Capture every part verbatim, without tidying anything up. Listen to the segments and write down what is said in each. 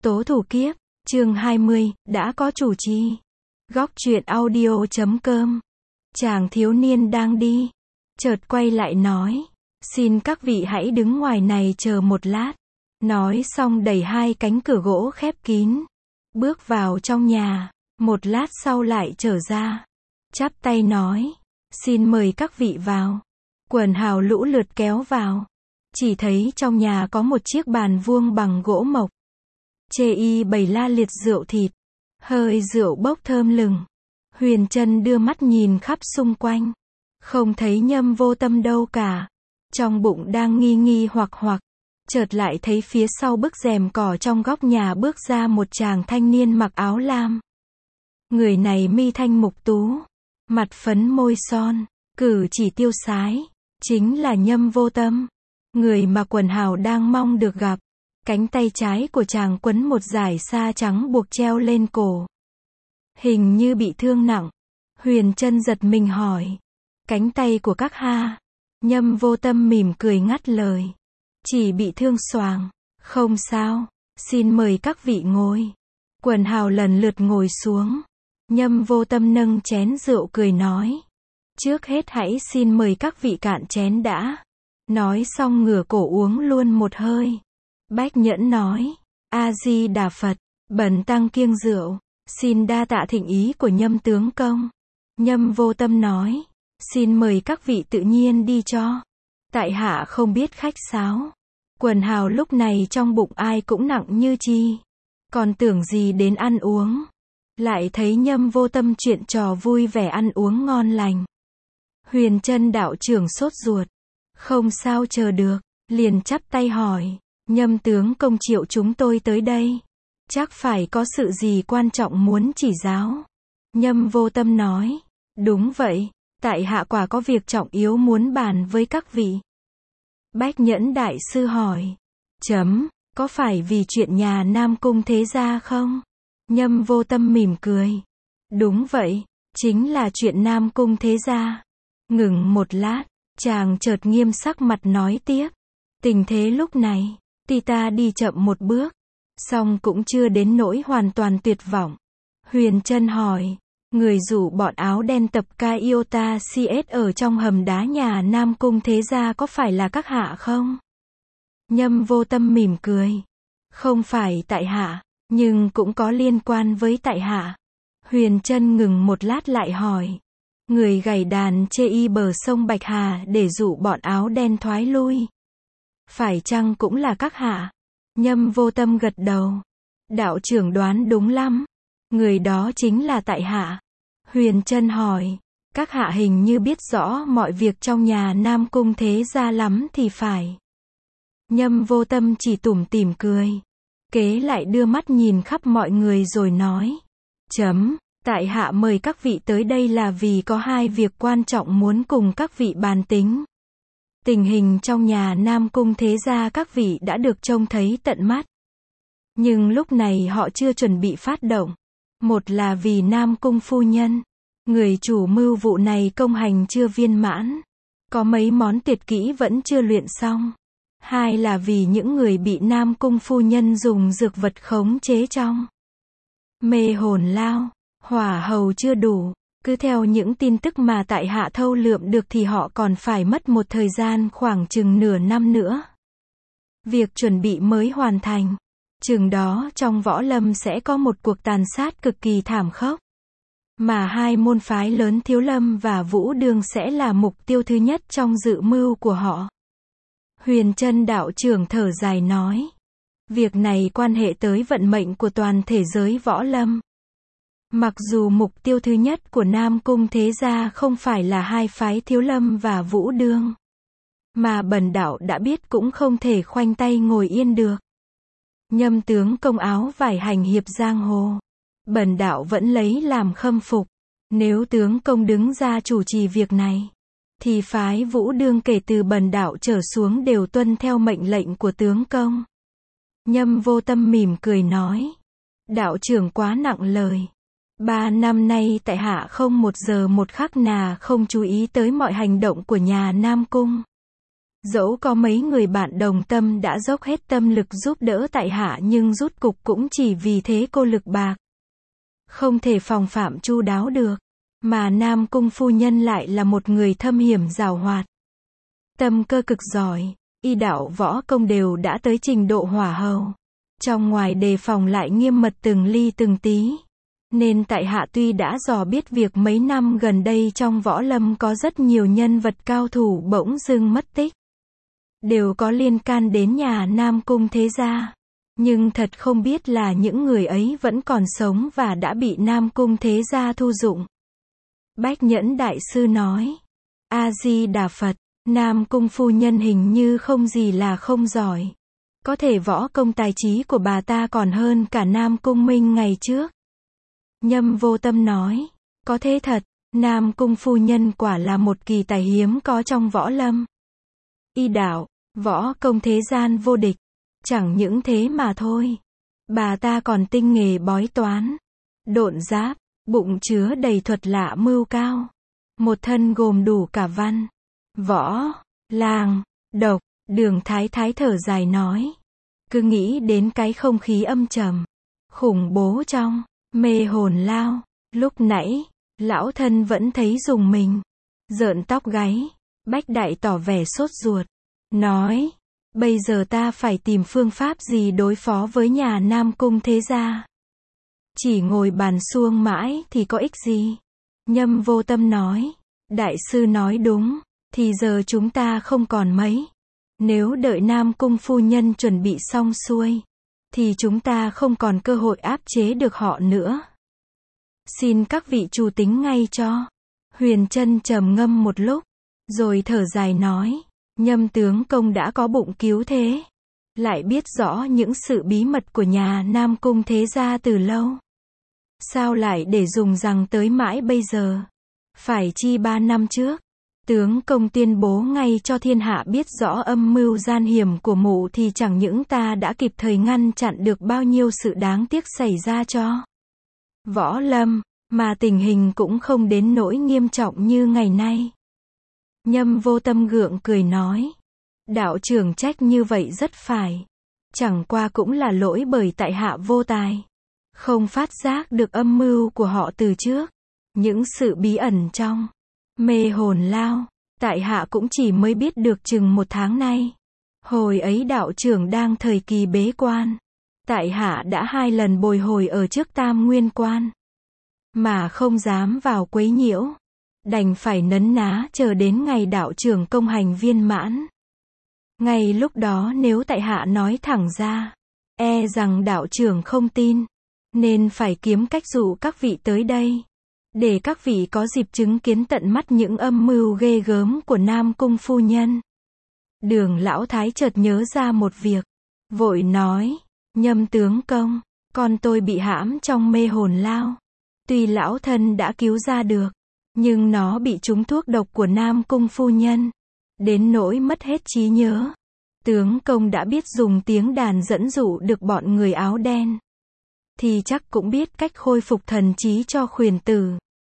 Tố thủ kiếp, chương hai mươi, đã có chủ trì. Góc truyện audio.com. Chàng thiếu niên đang đi, chợt quay lại nói, xin các vị hãy đứng ngoài này chờ một lát. Nói xong đẩy hai cánh cửa gỗ khép kín, bước vào trong nhà, một lát sau lại trở ra, chắp tay nói, xin mời các vị vào. Quần hào lũ lượt kéo vào, chỉ thấy trong nhà có một chiếc bàn vuông bằng gỗ mộc. Chê y bày la liệt rượu thịt, hơi rượu bốc thơm lừng. Huyền Trân đưa mắt nhìn khắp xung quanh, không thấy Nhâm Vô Tâm đâu cả. Trong bụng đang nghi nghi hoặc hoặc, chợt lại thấy phía sau bức rèm cỏ trong góc nhà bước ra một chàng thanh niên mặc áo lam. Người này mi thanh mục tú, mặt phấn môi son, cử chỉ tiêu sái, chính là Nhâm Vô Tâm, người mà quần hào đang mong được gặp. Cánh tay trái của chàng quấn một dải sa trắng buộc treo lên cổ, hình như bị thương nặng. Huyền Trân giật mình hỏi, cánh tay của các ha? Nhâm Vô Tâm mỉm cười ngắt lời, chỉ bị thương xoàng, không sao, xin mời các vị ngồi. Quần hào lần lượt ngồi xuống. Nhâm Vô Tâm nâng chén rượu cười nói, trước hết hãy xin mời các vị cạn chén đã. Nói xong ngửa cổ uống luôn một hơi. Bách Nhẫn nói, A Di Đà Phật, bần tăng kiêng rượu, xin đa tạ thịnh ý của Nhâm tướng công. Nhâm Vô Tâm nói, xin mời các vị tự nhiên đi cho, tại hạ không biết khách sáo. Quần hào lúc này trong bụng ai cũng nặng như chi, còn tưởng gì đến ăn uống, lại thấy Nhâm Vô Tâm chuyện trò vui vẻ ăn uống ngon lành. Huyền Trân đạo trưởng sốt ruột, không sao chờ được, liền chắp tay hỏi, Nhâm tướng công triệu chúng tôi tới đây, chắc phải có sự gì quan trọng muốn chỉ giáo. Nhâm Vô Tâm nói, đúng vậy, tại hạ quả có việc trọng yếu muốn bàn với các vị. Bách Nhẫn đại sư hỏi, chấm, có phải vì chuyện nhà Nam Cung thế gia không? Nhâm Vô Tâm mỉm cười, đúng vậy, chính là chuyện Nam Cung thế gia. Ngừng một lát, chàng chợt nghiêm sắc mặt nói tiếp, tình thế lúc này, tuy ta đi chậm một bước, song cũng chưa đến nỗi hoàn toàn tuyệt vọng. Huyền Trân hỏi, người rủ bọn áo đen tập ca Iota xê ét ở trong hầm đá nhà Nam Cung thế gia có phải là các hạ không? Nhâm Vô Tâm mỉm cười, không phải tại hạ, nhưng cũng có liên quan với tại hạ. Huyền Trân ngừng một lát lại hỏi, người gảy đàn chê y bờ sông Bạch Hà để dụ bọn áo đen thoái lui, phải chăng cũng là các hạ? Nhâm Vô Tâm gật đầu, đạo trưởng đoán đúng lắm, người đó chính là tại hạ. Huyền Trân hỏi, các hạ hình như biết rõ mọi việc trong nhà Nam Cung thế gia lắm thì phải. Nhâm Vô Tâm chỉ tủm tỉm cười, kế lại đưa mắt nhìn khắp mọi người rồi nói, chấm, tại hạ mời các vị tới đây là vì có hai việc quan trọng muốn cùng các vị bàn tính. Tình hình trong nhà Nam Cung thế gia các vị đã được trông thấy tận mắt, nhưng lúc này họ chưa chuẩn bị phát động. Một là vì Nam Cung phu nhân, người chủ mưu vụ này công hành chưa viên mãn, có mấy món tuyệt kỹ vẫn chưa luyện xong. Hai là vì những người bị Nam Cung phu nhân dùng dược vật khống chế trong mê hồn lao, hỏa hầu chưa đủ. Cứ theo những tin tức mà tại hạ thâu lượm được thì họ còn phải mất một thời gian khoảng chừng nửa năm nữa. Việc chuẩn bị mới hoàn thành. Chừng đó trong võ lâm sẽ có một cuộc tàn sát cực kỳ thảm khốc. Mà hai môn phái lớn Thiếu Lâm và Vũ Đương sẽ là mục tiêu thứ nhất trong dự mưu của họ. Huyền Trân đạo trưởng thở dài nói, việc này quan hệ tới vận mệnh của toàn thể giới võ lâm. Mặc dù mục tiêu thứ nhất của Nam Cung thế gia không phải là hai phái Thiếu Lâm và Vũ Đương, mà bần đạo đã biết cũng không thể khoanh tay ngồi yên được. Nhâm tướng công áo vải hành hiệp giang hồ, bần đạo vẫn lấy làm khâm phục. Nếu tướng công đứng ra chủ trì việc này, thì phái Vũ Đương kể từ bần đạo trở xuống đều tuân theo mệnh lệnh của tướng công. Nhâm Vô Tâm mỉm cười nói, đạo trưởng quá nặng lời. Ba năm nay tại hạ không một giờ một khắc nào không chú ý tới mọi hành động của nhà Nam Cung. Dẫu có mấy người bạn đồng tâm đã dốc hết tâm lực giúp đỡ tại hạ nhưng rút cục cũng chỉ vì thế cô lực bạc. Không thể phòng phạm chu đáo được. Mà Nam Cung phu nhân lại là một người thâm hiểm giàu hoạt. Tâm cơ cực giỏi, y đạo võ công đều đã tới trình độ hỏa hầu. Trong ngoài đề phòng lại nghiêm mật từng ly từng tí. Nên tại hạ tuy đã dò biết việc mấy năm gần đây trong võ lâm có rất nhiều nhân vật cao thủ bỗng dưng mất tích. Đều có liên can đến nhà Nam Cung thế gia. Nhưng thật không biết là những người ấy vẫn còn sống và đã bị Nam Cung thế gia thu dụng. Bách Nhẫn đại sư nói. A-di-đà Phật, Nam Cung phu nhân hình như không gì là không giỏi. Có thể võ công tài trí của bà ta còn hơn cả Nam Cung Minh ngày trước. Nhâm Vô Tâm nói. Có thế thật, Nam Cung phu nhân quả là một kỳ tài hiếm có trong võ lâm. Y đạo, võ công thế gian vô địch. Chẳng những thế mà thôi. Bà ta còn tinh nghề bói toán, độn giáp, bụng chứa đầy thuật lạ mưu cao. Một thân gồm đủ cả văn, võ, làng, độc. Đường Thái Thái thở dài nói. Cứ nghĩ đến cái không khí âm trầm, khủng bố trong mê hồn lao. Lúc nãy, lão thân vẫn thấy rùng mình, rợn tóc gáy. Bách Đại tỏ vẻ sốt ruột, nói. Bây giờ ta phải tìm phương pháp gì đối phó với nhà Nam Cung thế gia. Chỉ ngồi bàn suông mãi thì có ích gì. Nhâm Vô Tâm nói. Đại sư nói đúng, thì giờ chúng ta không còn mấy. Nếu đợi Nam Cung phu nhân chuẩn bị xong xuôi, thì chúng ta không còn cơ hội áp chế được họ nữa. Xin các vị chủ tính ngay cho. Huyền Trân trầm ngâm một lúc, rồi thở dài nói. Nhâm tướng công đã có bụng cứu thế, lại biết rõ những sự bí mật của nhà Nam Cung thế gia từ lâu. Sao lại để dùng rằng tới mãi bây giờ? Phải chi ba năm trước, tướng công tuyên bố ngay cho thiên hạ biết rõ âm mưu gian hiểm của mụ thì chẳng những ta đã kịp thời ngăn chặn được bao nhiêu sự đáng tiếc xảy ra cho võ lâm, mà tình hình cũng không đến nỗi nghiêm trọng như ngày nay. Nhâm Vô Tâm gượng cười nói. Đạo trưởng trách như vậy rất phải. Chẳng qua cũng là lỗi bởi tại hạ vô tài. Không phát giác được âm mưu của họ từ trước. Những sự bí ẩn trong mê hồn lao, tại hạ cũng chỉ mới biết được chừng một tháng nay. Hồi ấy đạo trưởng đang thời kỳ bế quan. Tại hạ đã hai lần bồi hồi ở trước Tam Nguyên Quan, mà không dám vào quấy nhiễu. Đành phải nấn ná chờ đến ngày đạo trưởng công hành viên mãn. Ngay lúc đó nếu tại hạ nói thẳng ra, e rằng đạo trưởng không tin, nên phải kiếm cách dụ các vị tới đây, để các vị có dịp chứng kiến tận mắt những âm mưu ghê gớm của Nam Cung phu nhân. Đường Lão Thái chợt nhớ ra một việc, vội nói. Nhâm tướng công, con tôi bị hãm trong mê hồn lao. Tuy lão thân đã cứu ra được, nhưng nó bị trúng thuốc độc của Nam Cung phu nhân, đến nỗi mất hết trí nhớ. Tướng công đã biết dùng tiếng đàn dẫn dụ được bọn người áo đen, thì chắc cũng biết cách khôi phục thần trí cho khuyển tử.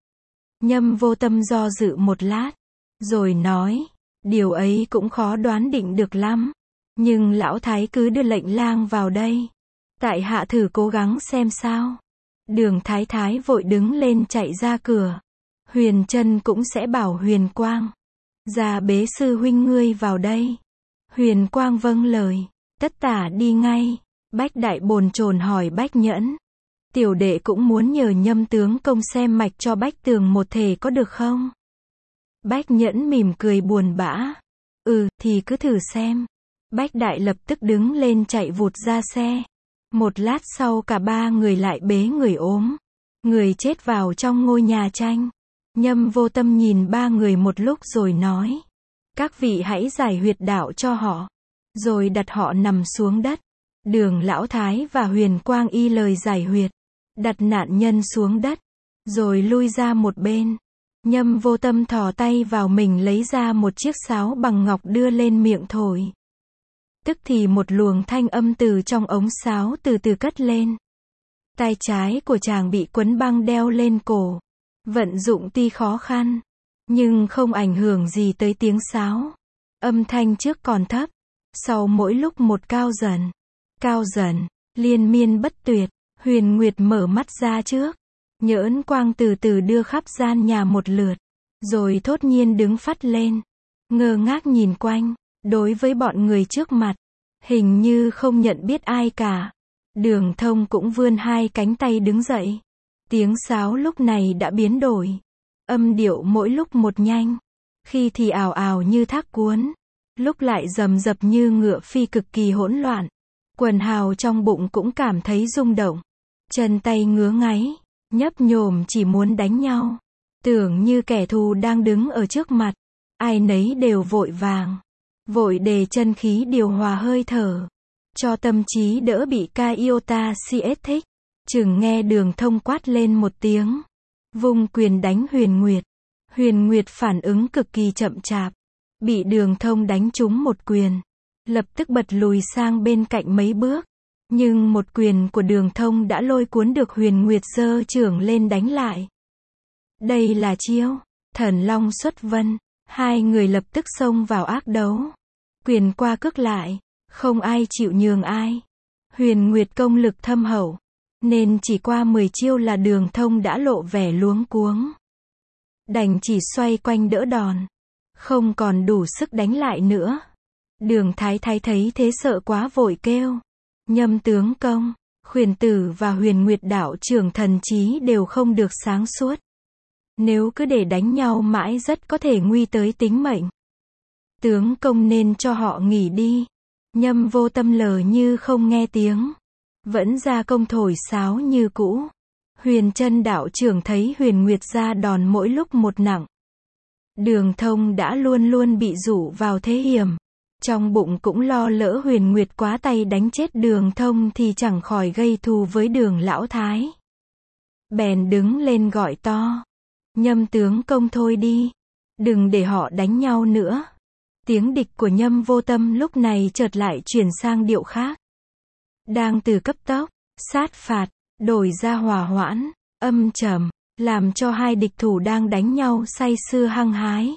Nhâm Vô Tâm do dự một lát, rồi nói. Điều ấy cũng khó đoán định được lắm. Nhưng lão thái cứ đưa lệnh lang vào đây. Tại hạ thử cố gắng xem sao. Đường Thái Thái vội đứng lên chạy ra cửa. Huyền Trân cũng sẽ bảo Huyền Quang ra bế sư huynh ngươi vào đây. Huyền Quang vâng lời, tất tả đi ngay. Bách Đại bồn chồn hỏi Bách Nhẫn. Tiểu đệ cũng muốn nhờ Nhâm tướng công xem mạch cho Bách Tường một thể có được không? Bách Nhẫn mỉm cười buồn bã. Ừ, thì cứ thử xem. Bách Đại lập tức đứng lên chạy vụt ra xe. Một lát sau cả ba người lại bế người ốm, người chết vào trong ngôi nhà tranh. Nhâm Vô Tâm nhìn ba người một lúc rồi nói. Các vị hãy giải huyệt đạo cho họ, rồi đặt họ nằm xuống đất. Đường Lão Thái và Huyền Quang y lời giải huyệt, đặt nạn nhân xuống đất, rồi lui ra một bên. Nhâm Vô Tâm thò tay vào mình lấy ra một chiếc sáo bằng ngọc đưa lên miệng thổi. Tức thì một luồng thanh âm từ trong ống sáo từ từ cất lên. Tay trái của chàng bị quấn băng đeo lên cổ. Vận dụng tuy khó khăn, nhưng không ảnh hưởng gì tới tiếng sáo. Âm thanh trước còn thấp, sau mỗi lúc một cao dần, cao dần, liên miên bất tuyệt. Huyền Nguyệt mở mắt ra trước, nhỡn quang từ từ đưa khắp gian nhà một lượt, rồi thốt nhiên đứng phắt lên, ngơ ngác nhìn quanh, đối với bọn người trước mặt, hình như không nhận biết ai cả. Đường Thông cũng vươn hai cánh tay đứng dậy. Tiếng sáo lúc này đã biến đổi, âm điệu mỗi lúc một nhanh, khi thì ào ào như thác cuốn, lúc lại rầm rập như ngựa phi, cực kỳ hỗn loạn. Quần hào trong bụng cũng cảm thấy rung động, chân tay ngứa ngáy, nhấp nhổm chỉ muốn đánh nhau, tưởng như kẻ thù đang đứng ở trước mặt. Ai nấy đều vội vàng, vội đề chân khí điều hòa hơi thở, cho tâm trí đỡ bị ca iota cs thích. Chừng nghe Đường Thông quát lên một tiếng, vung quyền đánh Huyền Nguyệt. Huyền Nguyệt phản ứng cực kỳ chậm chạp, bị Đường Thông đánh trúng một quyền, lập tức bật lùi sang bên cạnh mấy bước. Nhưng một quyền của Đường Thông đã lôi cuốn được Huyền Nguyệt giơ chưởng lên đánh lại. Đây là chiêu Thần Long xuất vân. Hai người lập tức xông vào ác đấu, quyền qua cước lại, không ai chịu nhường ai. Huyền Nguyệt công lực thâm hậu, nên chỉ qua mười chiêu là Đường Thông đã lộ vẻ luống cuống, đành chỉ xoay quanh đỡ đòn, không còn đủ sức đánh lại nữa. Đường Thái Thái thấy thế sợ quá vội kêu, Nhâm tướng công, Khuyển Tử và Huyền Nguyệt đạo trưởng thần trí đều không được sáng suốt, nếu cứ để đánh nhau mãi rất có thể nguy tới tính mệnh. Tướng công nên cho họ nghỉ đi. Nhâm Vô Tâm lờ như không nghe tiếng, vẫn ra công thổi sáo như cũ. Huyền Trân đạo trưởng thấy Huyền Nguyệt ra đòn mỗi lúc một nặng. Đường Thông đã luôn luôn bị dụ vào thế hiểm, trong bụng cũng lo lỡ Huyền Nguyệt quá tay đánh chết Đường Thông thì chẳng khỏi gây thù với Đường lão thái. Bèn đứng lên gọi to, Nhâm tướng công thôi đi, đừng để họ đánh nhau nữa. Tiếng địch của Nhâm Vô Tâm lúc này chợt lại chuyển sang điệu khác, đang từ cấp tốc, sát phạt, đổi ra hòa hoãn, âm trầm, làm cho hai địch thủ đang đánh nhau say sưa hăng hái.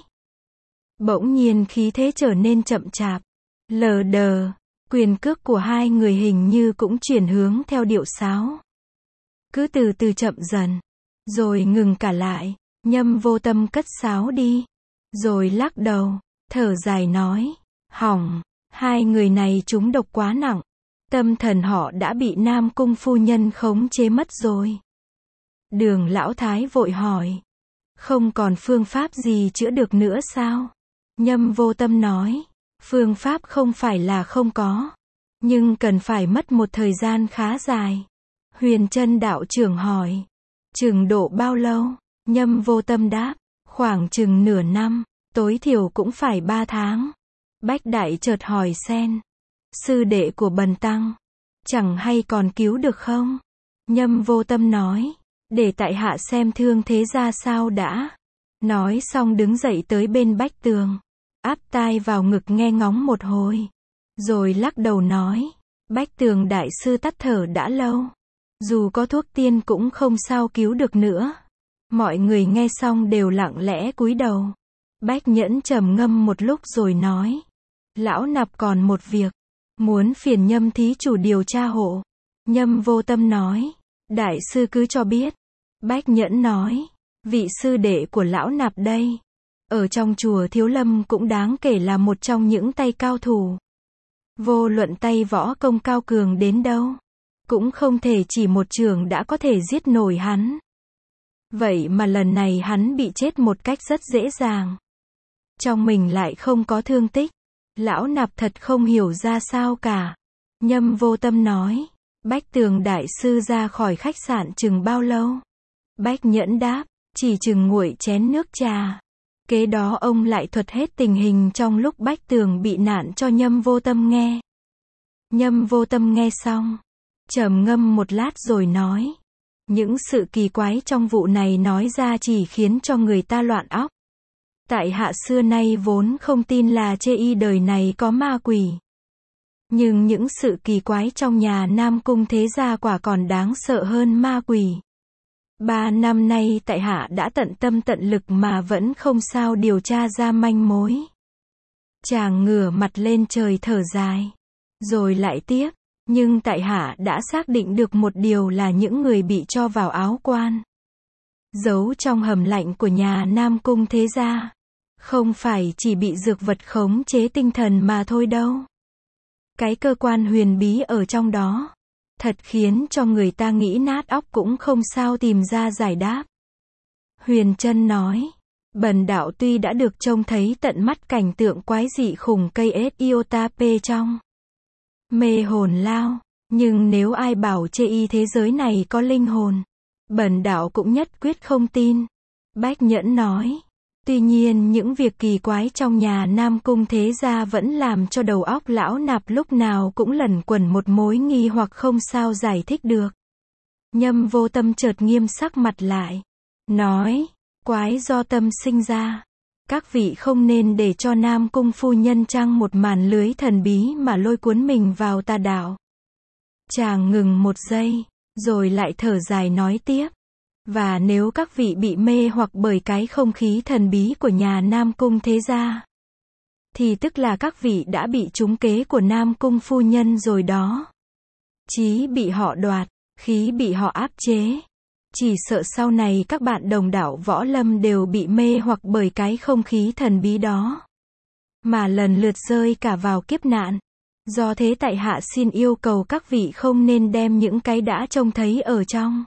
Bỗng nhiên khí thế trở nên chậm chạp, lờ đờ, quyền cước của hai người hình như cũng chuyển hướng theo điệu sáo, cứ từ từ chậm dần, rồi ngừng cả lại. Nhâm Vô Tâm cất sáo đi, rồi lắc đầu, thở dài nói, hỏng, hai người này trúng độc quá nặng, tâm thần họ đã bị Nam Cung phu nhân khống chế mất rồi. Đường lão thái vội hỏi, không còn phương pháp gì chữa được nữa sao? Nhâm Vô Tâm nói, phương pháp không phải là không có, nhưng cần phải mất một thời gian khá dài. Huyền Trân đạo trưởng hỏi, chừng độ bao lâu? Nhâm Vô Tâm đáp, khoảng chừng nửa năm, tối thiểu cũng phải ba tháng. Bách Đại chợt hỏi xen, sư đệ của Bần tăng, chẳng hay còn cứu được không? Nhâm Vô Tâm nói, để tại hạ xem thương thế ra sao đã. Nói xong đứng dậy tới bên Bách Tường, áp tai vào ngực nghe ngóng một hồi, rồi lắc đầu nói, Bách Tường đại sư tắt thở đã lâu, dù có thuốc tiên cũng không sao cứu được nữa. Mọi người nghe xong đều lặng lẽ cúi đầu. Bách Nhẫn trầm ngâm một lúc rồi nói, lão nạp còn một việc, muốn phiền Nhâm thí chủ điều tra hộ. Nhâm Vô Tâm nói, đại sư cứ cho biết. Bách Nhẫn nói, vị sư đệ của lão nạp đây, ở trong chùa Thiếu Lâm cũng đáng kể là một trong những tay cao thủ. Vô luận tay võ công cao cường đến đâu, cũng không thể chỉ một chưởng đã có thể giết nổi hắn. Vậy mà lần này hắn bị chết một cách rất dễ dàng, trong mình lại không có thương tích. Lão nạp thật không hiểu ra sao cả. Nhâm Vô Tâm nói, Bách Tường đại sư ra khỏi khách sạn chừng bao lâu? Bách Nhẫn đáp, chỉ chừng nguội chén nước trà. Kế đó ông lại thuật hết tình hình trong lúc Bách Tường bị nạn cho Nhâm Vô Tâm nghe. Nhâm Vô Tâm nghe xong, trầm ngâm một lát rồi nói, những sự kỳ quái trong vụ này nói ra chỉ khiến cho người ta loạn óc. Tại hạ xưa nay vốn không tin là chê y đời này có ma quỷ, nhưng những sự kỳ quái trong nhà Nam Cung thế gia quả còn đáng sợ hơn ma quỷ. Ba năm nay tại hạ đã tận tâm tận lực mà vẫn không sao điều tra ra manh mối. Chàng ngửa mặt lên trời thở dài. Rồi lại tiếp. Nhưng tại hạ đã xác định được một điều là những người bị cho vào áo quan, giấu trong hầm lạnh của nhà Nam Cung thế gia, không phải chỉ bị dược vật khống chế tinh thần mà thôi đâu. Cái cơ quan huyền bí ở trong đó, thật khiến cho người ta nghĩ nát óc cũng không sao tìm ra giải đáp. Huyền Trân nói, bần đạo tuy đã được trông thấy tận mắt cảnh tượng quái dị khủng cây ết Iotape trong mê hồn lao, nhưng nếu ai bảo chê y thế giới này có linh hồn, bần đạo cũng nhất quyết không tin. Bách Nhẫn nói, tuy nhiên những việc kỳ quái trong nhà Nam Cung thế gia vẫn làm cho đầu óc lão nạp lúc nào cũng lẩn quẩn một mối nghi hoặc không sao giải thích được. Nhâm Vô Tâm chợt nghiêm sắc mặt lại, nói, quái do tâm sinh ra. Các vị không nên để cho Nam Cung phu nhân trăng một màn lưới thần bí mà lôi cuốn mình vào tà đạo. Chàng ngừng một giây, rồi lại thở dài nói tiếp. Và nếu các vị bị mê hoặc bởi cái không khí thần bí của nhà Nam Cung thế gia, thì tức là các vị đã bị trúng kế của Nam Cung phu nhân rồi đó. Chí bị họ đoạt, khí bị họ áp chế. Chỉ sợ sau này các bạn đồng đạo võ lâm đều bị mê hoặc bởi cái không khí thần bí đó, mà lần lượt rơi cả vào kiếp nạn. Do thế tại hạ xin yêu cầu các vị không nên đem những cái đã trông thấy ở trong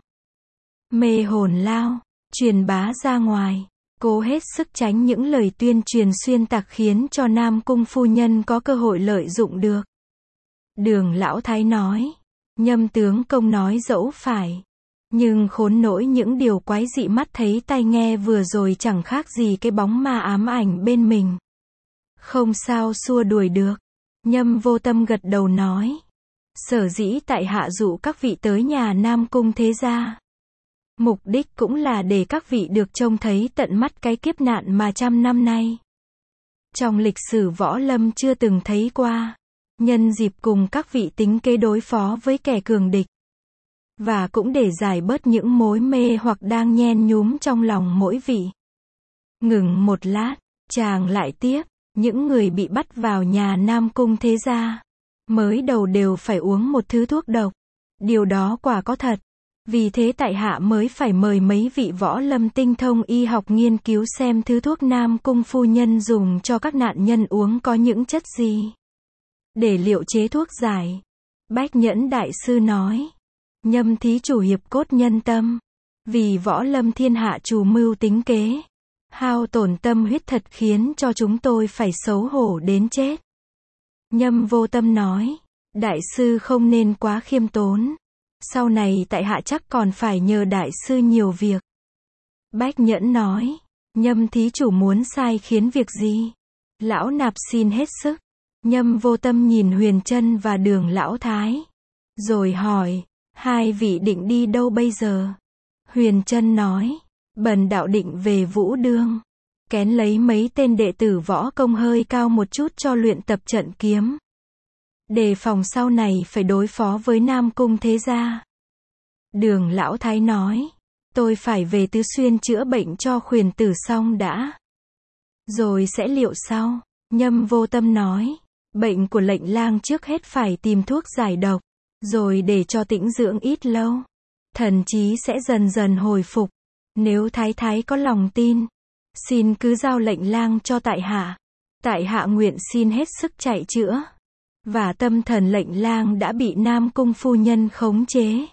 mê hồn lao truyền bá ra ngoài, cố hết sức tránh những lời tuyên truyền xuyên tạc khiến cho Nam Cung phu nhân có cơ hội lợi dụng được. Đường Lão Thái nói, Nhâm tướng công nói dẫu phải, nhưng khốn nỗi những điều quái dị mắt thấy tai nghe vừa rồi chẳng khác gì cái bóng ma ám ảnh bên mình, không sao xua đuổi được. Nhâm Vô Tâm gật đầu nói, sở dĩ tại hạ dụ các vị tới nhà Nam Cung thế gia, mục đích cũng là để các vị được trông thấy tận mắt cái kiếp nạn mà trăm năm nay trong lịch sử võ lâm chưa từng thấy qua, nhân dịp cùng các vị tính kế đối phó với kẻ cường địch, và cũng để giải bớt những mối mê hoặc đang nhen nhúm trong lòng mỗi vị. Ngừng một lát, chàng lại tiếp, những người bị bắt vào nhà Nam Cung thế gia, mới đầu đều phải uống một thứ thuốc độc. Điều đó quả có thật. Vì thế tại hạ mới phải mời mấy vị võ lâm tinh thông y học nghiên cứu xem thứ thuốc Nam Cung phu nhân dùng cho các nạn nhân uống có những chất gì, để liệu chế thuốc giải. Bách Nhẫn đại sư nói, Nhâm thí chủ hiệp cốt nhân tâm, vì võ lâm thiên hạ chủ mưu tính kế, hao tổn tâm huyết thật khiến cho chúng tôi phải xấu hổ đến chết. Nhâm Vô Tâm nói, đại sư không nên quá khiêm tốn, sau này tại hạ chắc còn phải nhờ đại sư nhiều việc. Bách Nhẫn nói, Nhâm thí chủ muốn sai khiến việc gì? Lão nạp xin hết sức. Nhâm Vô Tâm nhìn Huyền Trân và Đường Lão Thái, rồi hỏi, hai vị định đi đâu bây giờ? Huyền Trân nói, bần đạo định về Vũ Đương, kén lấy mấy tên đệ tử võ công hơi cao một chút cho luyện tập trận kiếm, đề phòng sau này phải đối phó với Nam Cung thế gia. Đường Lão Thái nói, tôi phải về Tứ Xuyên chữa bệnh cho Khuyển tử xong đã, rồi sẽ liệu sau. Nhâm Vô Tâm nói, bệnh của lệnh lang trước hết phải tìm thuốc giải độc, rồi để cho tĩnh dưỡng ít lâu, thần trí sẽ dần dần hồi phục. Nếu thái thái có lòng tin, xin cứ giao lệnh lang cho tại hạ, tại hạ nguyện xin hết sức chạy chữa. Và tâm thần lệnh lang đã bị Nam Cung phu nhân khống chế,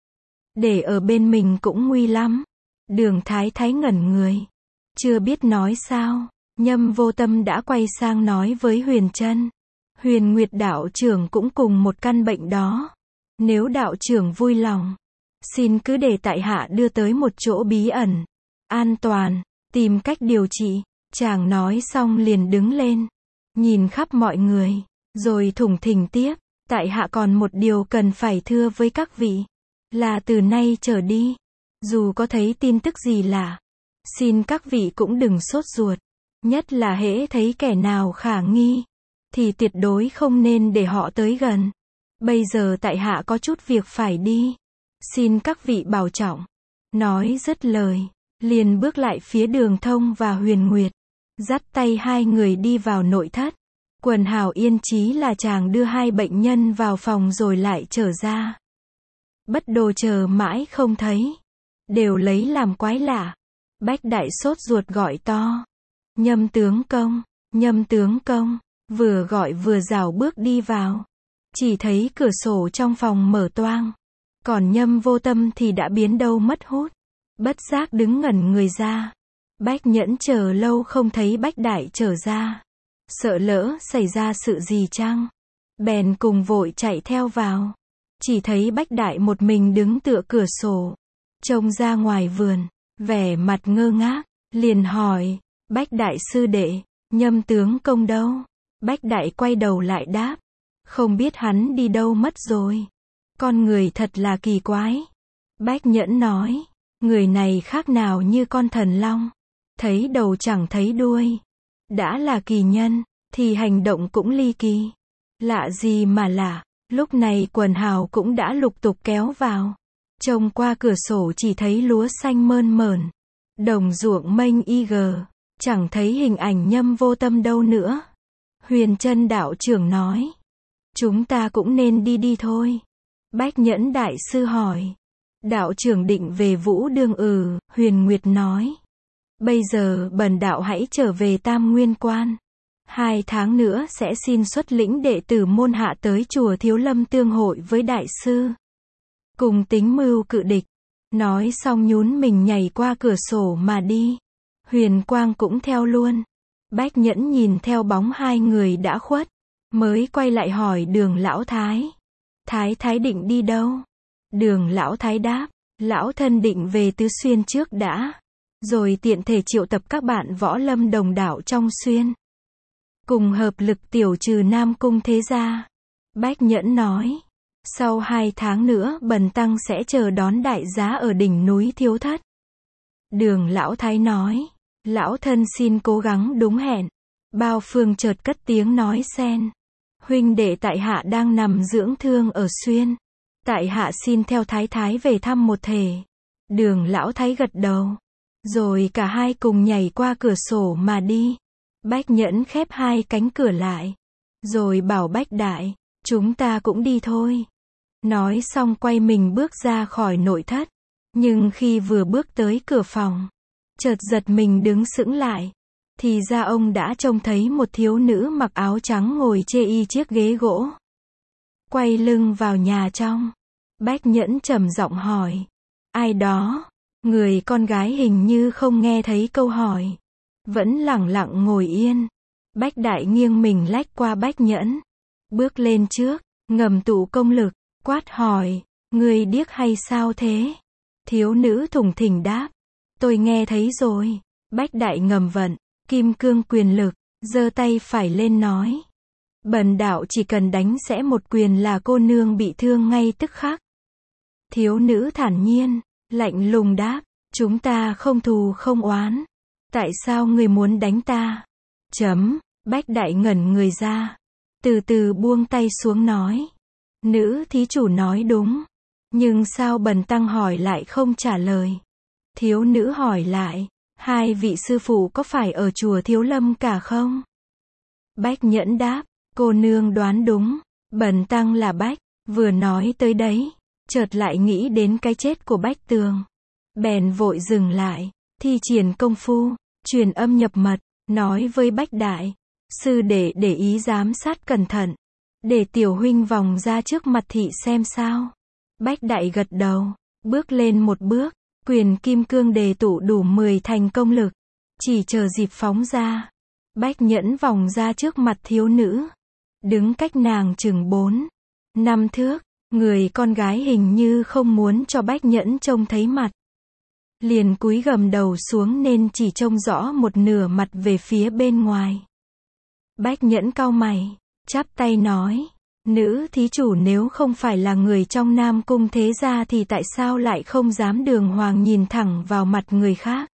để ở bên mình cũng nguy lắm. Đường thái thái ngẩn người, chưa biết nói sao. Nhâm Vô Tâm đã quay sang nói với Huyền Trân, Huyền Nguyệt đạo trưởng cũng cùng một căn bệnh đó, nếu đạo trưởng vui lòng, xin cứ để tại hạ đưa tới một chỗ bí ẩn, an toàn, tìm cách điều trị. Chàng nói xong liền đứng lên, nhìn khắp mọi người, rồi thủng thình tiếp, tại hạ còn một điều cần phải thưa với các vị, là từ nay trở đi, dù có thấy tin tức gì lạ, xin các vị cũng đừng sốt ruột, nhất là hễ thấy kẻ nào khả nghi, thì tuyệt đối không nên để họ tới gần. Bây giờ tại hạ có chút việc phải đi, xin các vị bảo trọng. Nói dứt lời, liền bước lại phía Đường Thông và Huyền Nguyệt, dắt tay hai người đi vào nội thất. Quần hào yên chí là chàng đưa hai bệnh nhân vào phòng rồi lại trở ra. Bất đồ chờ mãi không thấy. Đều lấy làm quái lạ. Bách đại sốt ruột gọi to. Nhâm tướng công, nhâm tướng công, vừa gọi vừa rảo bước đi vào. Chỉ thấy cửa sổ trong phòng mở toang. Còn Nhâm Vô Tâm thì đã biến đâu mất hút. Bất giác đứng ngẩn người ra. Bách Nhẫn chờ lâu không thấy Bách đại trở ra. Sợ lỡ xảy ra sự gì chăng? Bèn cùng vội chạy theo vào. Chỉ thấy Bách đại một mình đứng tựa cửa sổ. Trông ra ngoài vườn. Vẻ mặt ngơ ngác. Liền hỏi. Bách đại sư đệ. Nhâm tướng công đâu? Bách đại quay đầu lại đáp. Không biết hắn đi đâu mất rồi. Con người thật là kỳ quái. Bách Nhẫn nói. Người này khác nào như con thần long. Thấy đầu chẳng thấy đuôi. Đã là kỳ nhân, thì hành động cũng ly kỳ. Lạ gì mà lạ. Lúc này quần hào cũng đã lục tục kéo vào. Trông qua cửa sổ chỉ thấy lúa xanh mơn mởn. Đồng ruộng mênh y gờ. Chẳng thấy hình ảnh Nhâm Vô Tâm đâu nữa. Huyền Trân đạo trưởng nói. Chúng ta cũng nên đi đi thôi. Bách Nhẫn đại sư hỏi. Đạo trưởng định về Vũ Đương ừ, Huyền Nguyệt nói. Bây giờ bần đạo hãy trở về Tam Nguyên Quan. Hai tháng nữa sẽ xin xuất lĩnh đệ tử môn hạ tới chùa Thiếu Lâm tương hội với đại sư. Cùng tính mưu cự địch. Nói xong nhún mình nhảy qua cửa sổ mà đi. Huyền Quang cũng theo luôn. Bách Nhẫn nhìn theo bóng hai người đã khuất. Mới quay lại hỏi Đường Lão Thái. Thái Thái định đi đâu? Đường Lão Thái đáp. Lão thân định về Tứ Xuyên trước đã. Rồi tiện thể triệu tập các bạn võ lâm đồng đạo trong xuyên. Cùng hợp lực tiểu trừ Nam Cung thế gia. Bách Nhẫn nói. Sau hai tháng nữa bần tăng sẽ chờ đón đại giá ở đỉnh núi Thiếu Thất. Đường Lão Thái nói. Lão thân xin cố gắng đúng hẹn. Bao Phương chợt cất tiếng nói xen. Huynh đệ tại hạ đang nằm dưỡng thương ở xuyên. Tại hạ xin theo Thái Thái về thăm một thể. Đường Lão Thái gật đầu. Rồi cả hai cùng nhảy qua cửa sổ mà đi. Bách Nhẫn khép hai cánh cửa lại. Rồi bảo Bách đại. Chúng ta cũng đi thôi. Nói xong quay mình bước ra khỏi nội thất. Nhưng khi vừa bước tới cửa phòng. Chợt giật mình đứng sững lại. Thì ra ông đã trông thấy một thiếu nữ mặc áo trắng ngồi chê y chiếc ghế gỗ. Quay lưng vào nhà trong. Bách Nhẫn trầm giọng hỏi. Ai đó? Người con gái hình như không nghe thấy câu hỏi. Vẫn lẳng lặng ngồi yên. Bách đại nghiêng mình lách qua Bách Nhẫn. Bước lên trước, ngầm tụ công lực, quát hỏi. Người điếc hay sao thế? Thiếu nữ thủng thỉnh đáp. Tôi nghe thấy rồi. Bách đại ngầm vận. Kim cương quyền lực, giơ tay phải lên nói. Bần đạo chỉ cần đánh sẽ một quyền là cô nương bị thương ngay tức khắc. Thiếu nữ thản nhiên, lạnh lùng đáp. Chúng ta không thù không oán. Tại sao người muốn đánh ta? Chấm, Bách đại ngẩn người ra. Từ từ buông tay xuống nói. Nữ thí chủ nói đúng. Nhưng sao bần tăng hỏi lại không trả lời? Thiếu nữ hỏi lại. Hai vị sư phụ có phải ở chùa Thiếu Lâm cả không? Bách Nhẫn đáp. Cô nương đoán đúng. Bần tăng là Bách. Vừa nói tới đấy. Chợt lại nghĩ đến cái chết của Bách Tường. Bèn vội dừng lại. Thi triển công phu. Truyền âm nhập mật. Nói với Bách đại. Sư đệ để ý giám sát cẩn thận. Để tiểu huynh vòng ra trước mặt thị xem sao. Bách đại gật đầu. Bước lên một bước. Quyền kim cương đề tụ đủ mười thành công lực. Chỉ chờ dịp phóng ra. Bách Nhẫn vòng ra trước mặt thiếu nữ. Đứng cách nàng chừng bốn, năm thước. Người con gái hình như không muốn cho Bách Nhẫn trông thấy mặt. Liền cúi gầm đầu xuống nên chỉ trông rõ một nửa mặt về phía bên ngoài. Bách Nhẫn cau mày. Chắp tay nói. Nữ thí chủ nếu không phải là người trong Nam Cung thế gia thì tại sao lại không dám đường hoàng nhìn thẳng vào mặt người khác?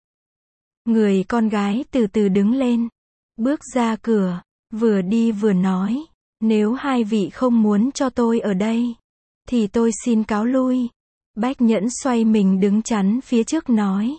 Người con gái từ từ đứng lên. Bước ra cửa. Vừa đi vừa nói. Nếu hai vị không muốn cho tôi ở đây. Thì tôi xin cáo lui. Bách Nhẫn xoay mình đứng chắn phía trước nói.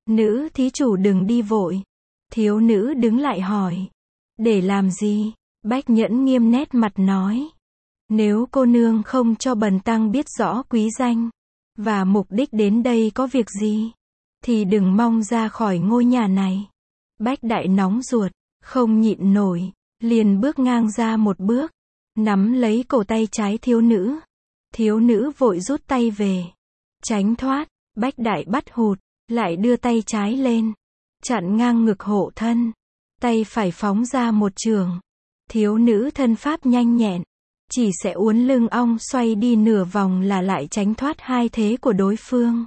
Nữ thí chủ đừng đi vội. Thiếu nữ đứng lại hỏi. Để làm gì? Bách Nhẫn nghiêm nét mặt nói. Nếu cô nương không cho bần tăng biết rõ quý danh, và mục đích đến đây có việc gì, thì đừng mong ra khỏi ngôi nhà này. Bách Đại nóng ruột, không nhịn nổi, liền bước ngang ra một bước, nắm lấy cổ tay trái thiếu nữ. Thiếu nữ vội rút tay về, tránh thoát. Bách Đại bắt hụt, lại đưa tay trái lên, chặn ngang ngực hộ thân. Tay phải phóng ra một chưởng. Thiếu nữ thân pháp nhanh nhẹn, chỉ sẽ uốn lưng ong xoay đi nửa vòng là lại tránh thoát hai thế của đối phương.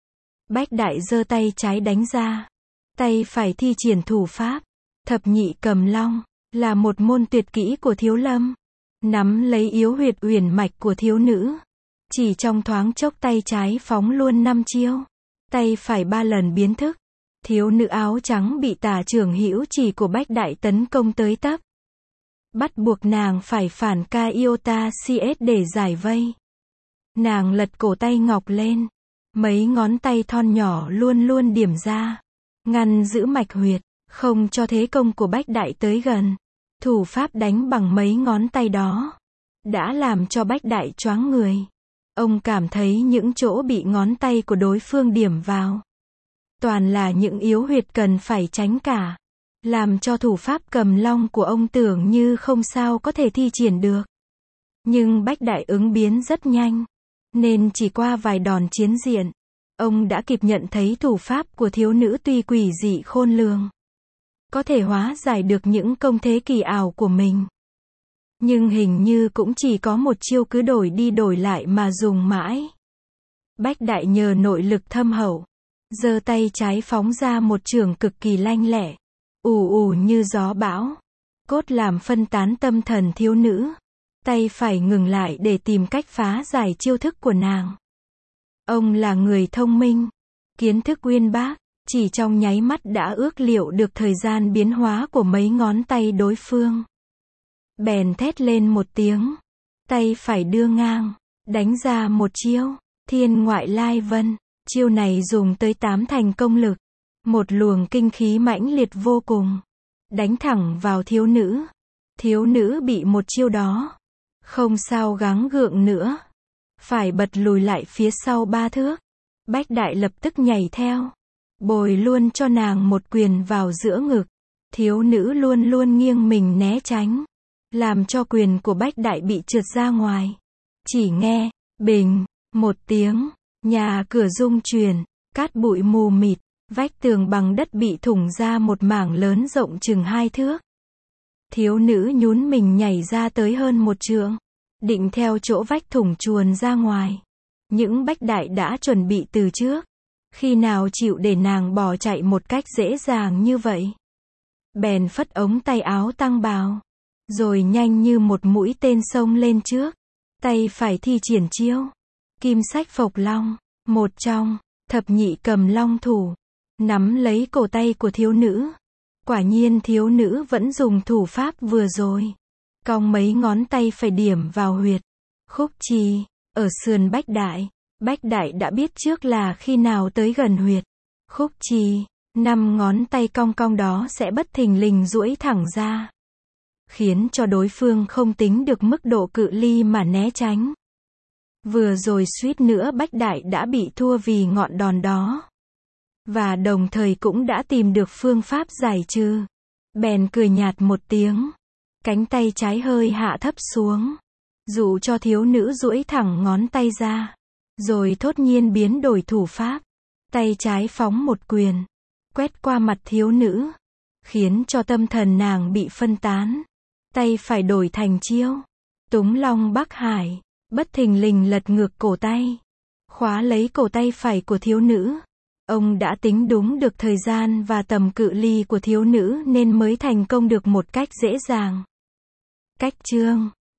Bách Đại giơ tay trái đánh ra, tay phải thi triển thủ pháp thập nhị cầm long, là một môn tuyệt kỹ của Thiếu Lâm, nắm lấy yếu huyệt uyển mạch của thiếu nữ. Chỉ trong thoáng chốc tay trái phóng luôn năm chiêu, tay phải ba lần biến thức. Thiếu nữ áo trắng bị tà trưởng hữu chỉ của Bách Đại tấn công tới tấp, bắt buộc nàng phải phản ca iota cs để giải vây. Nàng lật cổ tay ngọc lên, mấy ngón tay thon nhỏ luôn luôn điểm ra, ngăn giữ mạch huyệt, không cho thế công của Bách Đại tới gần. Thủ pháp đánh bằng mấy ngón tay đó đã làm cho Bách Đại choáng người. Ông cảm thấy những chỗ bị ngón tay của đối phương điểm vào toàn là những yếu huyệt cần phải tránh cả, làm cho thủ pháp cầm long của ông tưởng như không sao có thể thi triển được. Nhưng Bách Đại ứng biến rất nhanh, nên chỉ qua vài đòn chiến diện, ông đã kịp nhận thấy thủ pháp của thiếu nữ tuy quỷ dị khôn lường, có thể hóa giải được những công thế kỳ ảo của mình. Nhưng hình như cũng chỉ có một chiêu cứ đổi đi đổi lại mà dùng mãi. Bách Đại nhờ nội lực thâm hậu, giơ tay trái phóng ra một chưởng cực kỳ lanh lẹ, ù ù như gió bão, cốt làm phân tán tâm thần thiếu nữ. Tay phải ngừng lại để tìm cách phá giải chiêu thức của nàng. Ông là người thông minh, kiến thức uyên bác, chỉ trong nháy mắt đã ước liệu được thời gian biến hóa của mấy ngón tay đối phương. Bèn thét lên một tiếng, tay phải đưa ngang, đánh ra một chiêu, thiên ngoại lai vân. Chiêu này dùng tới tám thành công lực, một luồng kinh khí mãnh liệt vô cùng, đánh thẳng vào thiếu nữ. Thiếu nữ bị một chiêu đó không sao gắng gượng nữa, phải bật lùi lại phía sau ba thước. Bách Đại lập tức nhảy theo, bồi luôn cho nàng một quyền vào giữa ngực. Thiếu nữ luôn luôn nghiêng mình né tránh, làm cho quyền của Bách Đại bị trượt ra ngoài. Chỉ nghe bình một tiếng, nhà cửa rung chuyển, cát bụi mù mịt, vách tường bằng đất bị thủng ra một mảng lớn rộng chừng hai thước. Thiếu nữ nhún mình nhảy ra tới hơn một trượng, định theo chỗ vách thủng chuồn ra ngoài. Những Bách Đại đã chuẩn bị từ trước, khi nào chịu để nàng bỏ chạy một cách dễ dàng như vậy. Bèn phất ống tay áo tăng bào, rồi nhanh như một mũi tên xông lên trước. Tay phải thi triển chiêu kim sách phộc long, một trong thập nhị cầm long thủ, nắm lấy cổ tay của thiếu nữ. Quả nhiên thiếu nữ vẫn dùng thủ pháp vừa rồi, cong mấy ngón tay phải điểm vào huyệt khúc trì ở sườn Bách Đại. Bách Đại đã biết trước là khi nào tới gần huyệt khúc trì, năm ngón tay cong cong đó sẽ bất thình lình duỗi thẳng ra, khiến cho đối phương không tính được mức độ cự ly mà né tránh. Vừa rồi suýt nữa Bách Đại đã bị thua vì ngọn đòn đó, và đồng thời cũng đã tìm được phương pháp giải trừ. Bèn cười nhạt một tiếng, cánh tay trái hơi hạ thấp xuống, dụ cho thiếu nữ duỗi thẳng ngón tay ra, rồi thốt nhiên biến đổi thủ pháp. Tay trái phóng một quyền, quét qua mặt thiếu nữ, khiến cho tâm thần nàng bị phân tán. Tay phải đổi thành chiêu Túng Long Bắc Hải, bất thình lình lật ngược cổ tay, khóa lấy cổ tay phải của thiếu nữ. Ông đã tính đúng được thời gian và tầm cự ly của thiếu nữ nên mới thành công được một cách dễ dàng. Cách chương